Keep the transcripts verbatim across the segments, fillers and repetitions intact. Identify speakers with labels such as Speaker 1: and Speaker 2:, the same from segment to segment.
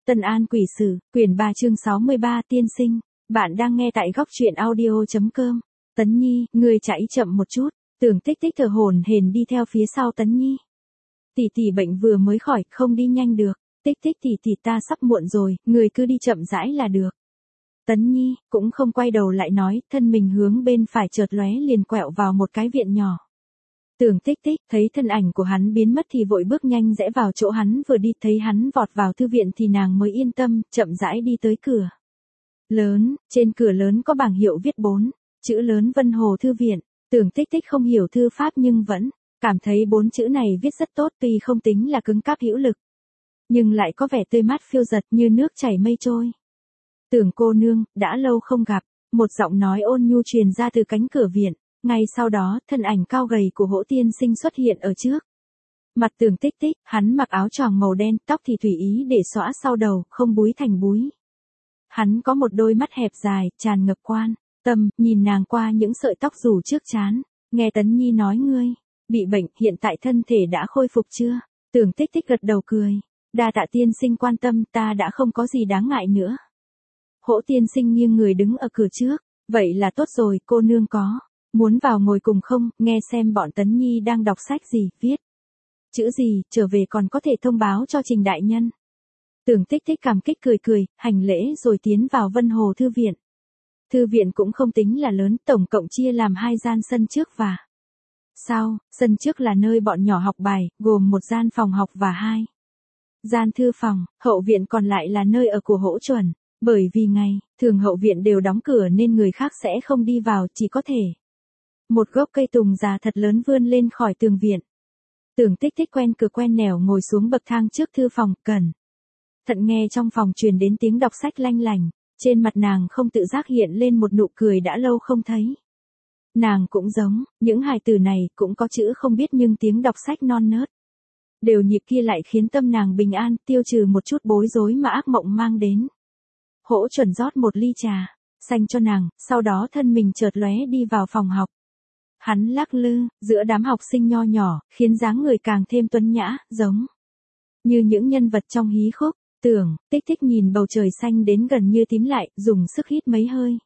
Speaker 1: Tân An Quỷ Sử, quyển ba chương sáu mươi ba tiên sinh, bạn đang nghe tại góc truyện audio.com. Tấn Nhi, ngươi chạy chậm một chút, Tưởng Tích Tích thở hổn hển đi theo phía sau Tấn Nhi. Tỷ tỷ bệnh vừa mới khỏi, không đi nhanh được, Tích Tích tỷ tỷ ta sắp muộn rồi, ngươi cứ đi chậm rãi là được. Tấn Nhi, cũng không quay đầu lại nói, thân mình hướng bên phải chợt lóe liền quẹo vào một cái viện nhỏ. Tưởng Tích Tích thấy thân ảnh của hắn biến mất thì vội bước nhanh rẽ vào chỗ hắn vừa đi, thấy hắn vọt vào thư viện thì nàng mới yên tâm, chậm rãi đi tới cửa. Lớn, trên cửa lớn có bảng hiệu viết bốn chữ lớn Vân Hồ Thư Viện. Tưởng Tích Tích không hiểu thư pháp nhưng vẫn cảm thấy bốn chữ này viết rất tốt, tuy không tính là cứng cáp hữu lực, nhưng lại có vẻ tươi mát phiêu dật như nước chảy mây trôi. Tưởng cô nương, đã lâu không gặp, một giọng nói ôn nhu truyền ra từ cánh cửa viện. Ngay sau đó, thân ảnh cao gầy của Hỗ tiên sinh xuất hiện ở trước mặt Tưởng Tích Tích, hắn mặc áo choàng màu đen, tóc thì tùy ý để xõa sau đầu, không búi thành búi. Hắn có một đôi mắt hẹp dài, tràn ngập quan tâm, nhìn nàng qua những sợi tóc rủ trước trán. Nghe Tấn Nhi nói ngươi bị bệnh, hiện tại thân thể đã khôi phục chưa? Tưởng Tích Tích gật đầu cười. Đa tạ tiên sinh quan tâm, ta đã không có gì đáng ngại nữa. Hỗ tiên sinh nghiêng người đứng ở cửa trước. Vậy là tốt rồi, cô nương có muốn vào ngồi cùng không, nghe xem bọn Tấn Nhi đang đọc sách gì, viết chữ gì, trở về còn có thể thông báo cho Trình đại nhân. Tưởng Tích Tích cảm kích cười cười, hành lễ rồi tiến vào Vân Hồ Thư Viện. Thư viện cũng không tính là lớn, tổng cộng chia làm hai gian sân trước và sau. Sân trước là nơi bọn nhỏ học bài, gồm một gian phòng học và hai gian thư phòng. Hậu viện còn lại là nơi ở của Hỗ Chuẩn. Bởi vì ngày thường hậu viện đều đóng cửa nên người khác sẽ không đi vào, chỉ có thể một gốc cây tùng già thật lớn vươn lên khỏi tường viện. Tưởng Tích Tích quen cửa quen nẻo ngồi xuống bậc thang trước thư phòng, cẩn thận nghe trong phòng truyền đến tiếng đọc sách lanh lành. Trên mặt nàng không tự giác hiện lên một nụ cười đã lâu không thấy. Nàng cũng giống những hài tử này, cũng có chữ không biết nhưng tiếng đọc sách non nớt đều nhịp kia lại khiến tâm nàng bình an, tiêu trừ một chút bối rối mà ác mộng mang đến. Hỗ Chuẩn rót một ly trà xanh cho nàng, sau đó thân mình chợt lóe đi vào phòng học. Hắn lắc lư giữa đám học sinh nho nhỏ, khiến dáng người càng thêm tuấn nhã, giống như những nhân vật trong hí khúc. Tưởng Tích Tích nhìn bầu trời xanh đến gần như tím lại, dùng sức hít mấy hơi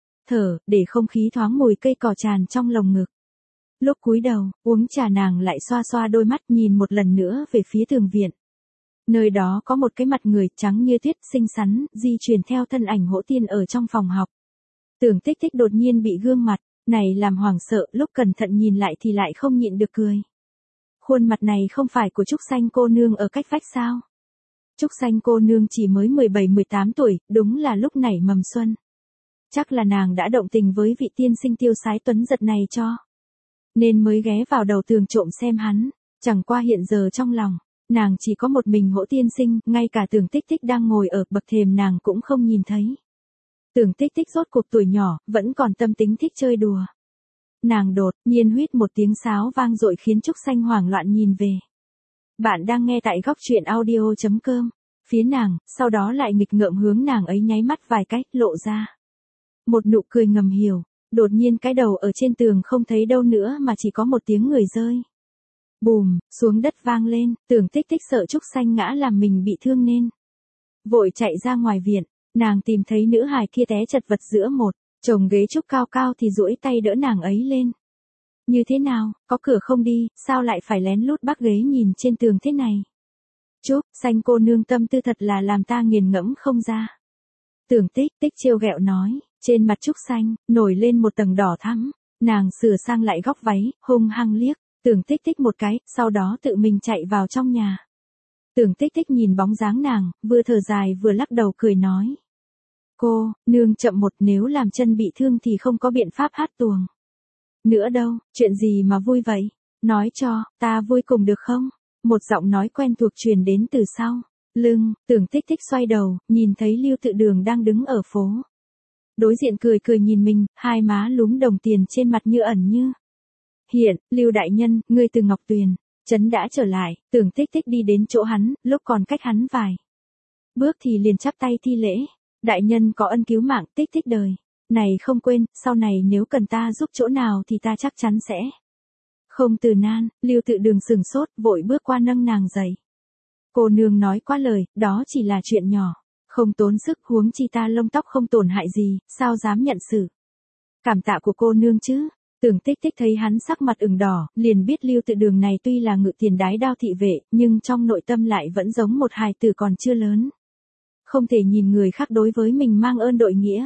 Speaker 1: thở để không khí thoáng mùi cây cỏ tràn trong lồng ngực. Lúc cúi đầu uống trà, nàng lại xoa xoa đôi mắt nhìn một lần nữa về phía tường viện. Nơi đó có một cái mặt người trắng như tuyết, xinh xắn, di chuyển theo thân ảnh Hỗ tiên ở trong phòng học. Tưởng Tích Tích đột nhiên bị gương mặt này làm hoảng sợ, lúc cẩn thận nhìn lại thì lại không nhịn được cười. Khuôn mặt này không phải của Trúc Xanh cô nương ở cách vách sao? Trúc Xanh cô nương chỉ mới mười bảy mười tám tuổi, đúng là lúc nảy mầm xuân. Chắc là nàng đã động tình với vị tiên sinh tiêu sái tuấn giật này cho nên mới ghé vào đầu tường trộm xem hắn. Chẳng qua hiện giờ trong lòng nàng chỉ có một mình Hỗ tiên sinh, ngay cả Tưởng Tích Tích đang ngồi ở bậc thềm nàng cũng không nhìn thấy. Tưởng Tích Tích rốt cuộc tuổi nhỏ, vẫn còn tâm tính thích chơi đùa. Nàng đột nhiên huýt một tiếng sáo vang dội khiến Trúc Xanh hoảng loạn nhìn về. Bạn đang nghe tại góc truyện audio.com. Phía nàng, sau đó lại nghịch ngợm hướng nàng ấy nháy mắt vài cái, lộ ra một nụ cười ngầm hiểu. Đột nhiên cái đầu ở trên tường không thấy đâu nữa mà chỉ có một tiếng người rơi bùm xuống đất vang lên. Tưởng Tích Tích sợ Trúc Xanh ngã làm mình bị thương nên vội chạy ra ngoài viện. Nàng tìm thấy nữ hài kia té chật vật giữa một chồng ghế trúc cao cao thì duỗi tay đỡ nàng ấy lên. Như thế nào, có cửa không đi, sao lại phải lén lút bắc ghế nhìn trên tường thế này? Trúc Xanh cô nương tâm tư thật là làm ta nghiền ngẫm không ra. Tưởng Tích Tích trêu ghẹo nói. Trên mặt Trúc Xanh nổi lên một tầng đỏ thắm. Nàng sửa sang lại góc váy, hung hăng liếc Tưởng Tích Tích một cái, sau đó tự mình chạy vào trong nhà. Tưởng Tích Tích nhìn bóng dáng nàng, vừa thở dài vừa lắc đầu cười nói. Cô nương chậm một, nếu làm chân bị thương thì không có biện pháp hát tuồng nữa đâu. Chuyện gì mà vui vậy? Nói cho ta vui cùng được không? Một giọng nói quen thuộc truyền đến từ sau lưng. Tưởng Tích Tích xoay đầu, nhìn thấy Lưu Tự Đường đang đứng ở phố đối diện cười cười nhìn mình, hai má lúm đồng tiền trên mặt như ẩn như hiện. Lưu đại nhân, ngươi từ Ngọc Tuyền trấn đã trở lại. Tưởng Tích Tích đi đến chỗ hắn, lúc còn cách hắn vài bước thì liền chắp tay thi lễ. Đại nhân có ân cứu mạng, Tích Tích đời này không quên, sau này nếu cần ta giúp chỗ nào thì ta chắc chắn sẽ không từ nan. Lưu Tự Đường sừng sốt, vội bước qua nâng nàng dậy. Cô nương nói quá lời, đó chỉ là chuyện nhỏ. Không tốn sức, huống chi ta lông tóc không tổn hại gì, sao dám nhận xử. Cảm tạ của cô nương chứ. Tưởng Tích Tích thấy hắn sắc mặt ửng đỏ, liền biết Lưu Tự Đường này tuy là ngự tiền đái đao thị vệ, nhưng trong nội tâm lại vẫn giống một hài tử còn chưa lớn. Không thể nhìn người khác đối với mình mang ơn đội nghĩa.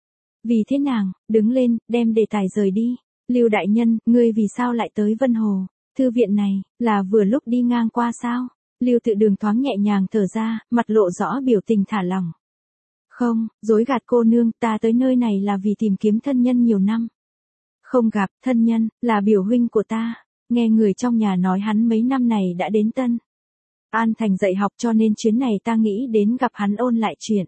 Speaker 1: Vì thế nàng, đứng lên, đem đề tài rời đi. Lưu đại nhân, ngươi vì sao lại tới Vân Hồ? Thư viện này, là vừa lúc đi ngang qua sao? Lưu Tự Đường thoáng nhẹ nhàng thở ra, mặt lộ rõ biểu tình thả lỏng. Không, dối gạt cô nương, ta tới nơi này là vì tìm kiếm thân nhân nhiều năm. Không gặp, thân nhân, là biểu huynh của ta. Nghe người trong nhà nói hắn mấy năm này đã đến Tân An Thành dạy học, cho nên chuyến này ta nghĩ đến gặp hắn ôn lại chuyện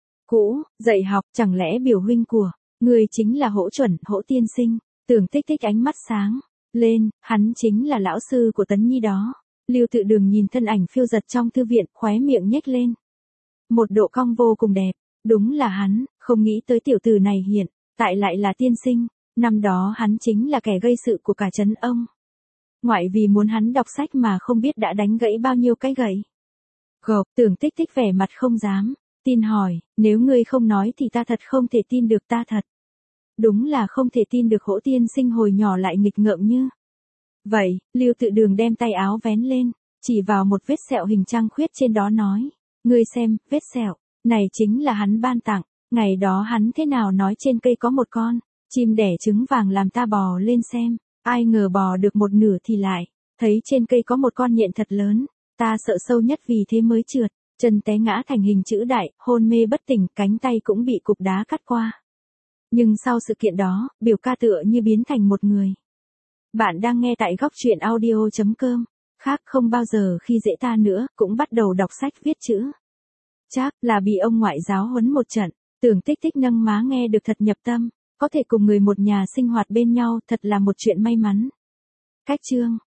Speaker 1: cũ. Dạy học, chẳng lẽ biểu huynh của người chính là Hỗ Chuẩn, Hỗ tiên sinh? Tưởng Tích Tích ánh mắt sáng lên, hắn chính là lão sư của Tấn Nhi đó. Lưu Tự Đường nhìn thân ảnh phiêu giật trong thư viện, khóe miệng nhếch lên. Một độ cong vô cùng đẹp, đúng là hắn, không nghĩ tới tiểu tử này hiện tại lại là tiên sinh. Năm đó hắn chính là kẻ gây sự của cả trấn ông. Ngoại vì muốn hắn đọc sách mà không biết đã đánh gãy bao nhiêu cái gậy. Gộp, Tưởng Tích Tích vẻ mặt không dám tin hỏi, nếu ngươi không nói thì ta thật không thể tin được, ta thật. Đúng là không thể tin được Hỗ tiên sinh hồi nhỏ lại nghịch ngợm như vậy. Lưu Tự Đường đem tay áo vén lên, chỉ vào một vết sẹo hình trăng khuyết trên đó nói, ngươi xem, vết sẹo này chính là hắn ban tặng. Ngày đó hắn thế nào nói trên cây có một con chim đẻ trứng vàng làm ta bò lên xem, ai ngờ bò được một nửa thì lại thấy trên cây có một con nhện thật lớn, ta sợ sâu nhất vì thế mới trượt chân té ngã thành hình chữ đại, hôn mê bất tỉnh, cánh tay cũng bị cục đá cắt qua. Nhưng sau sự kiện đó, biểu ca tựa như biến thành một người. Bạn đang nghe tại góc truyện audio chấm com. Khác không bao giờ khi dễ ta nữa, cũng bắt đầu đọc sách viết chữ. Chắc là bị ông ngoại giáo huấn một trận. Tưởng Tích Tích nâng má nghe được thật nhập tâm. Có thể cùng người một nhà sinh hoạt bên nhau thật là một chuyện may mắn. Cách chương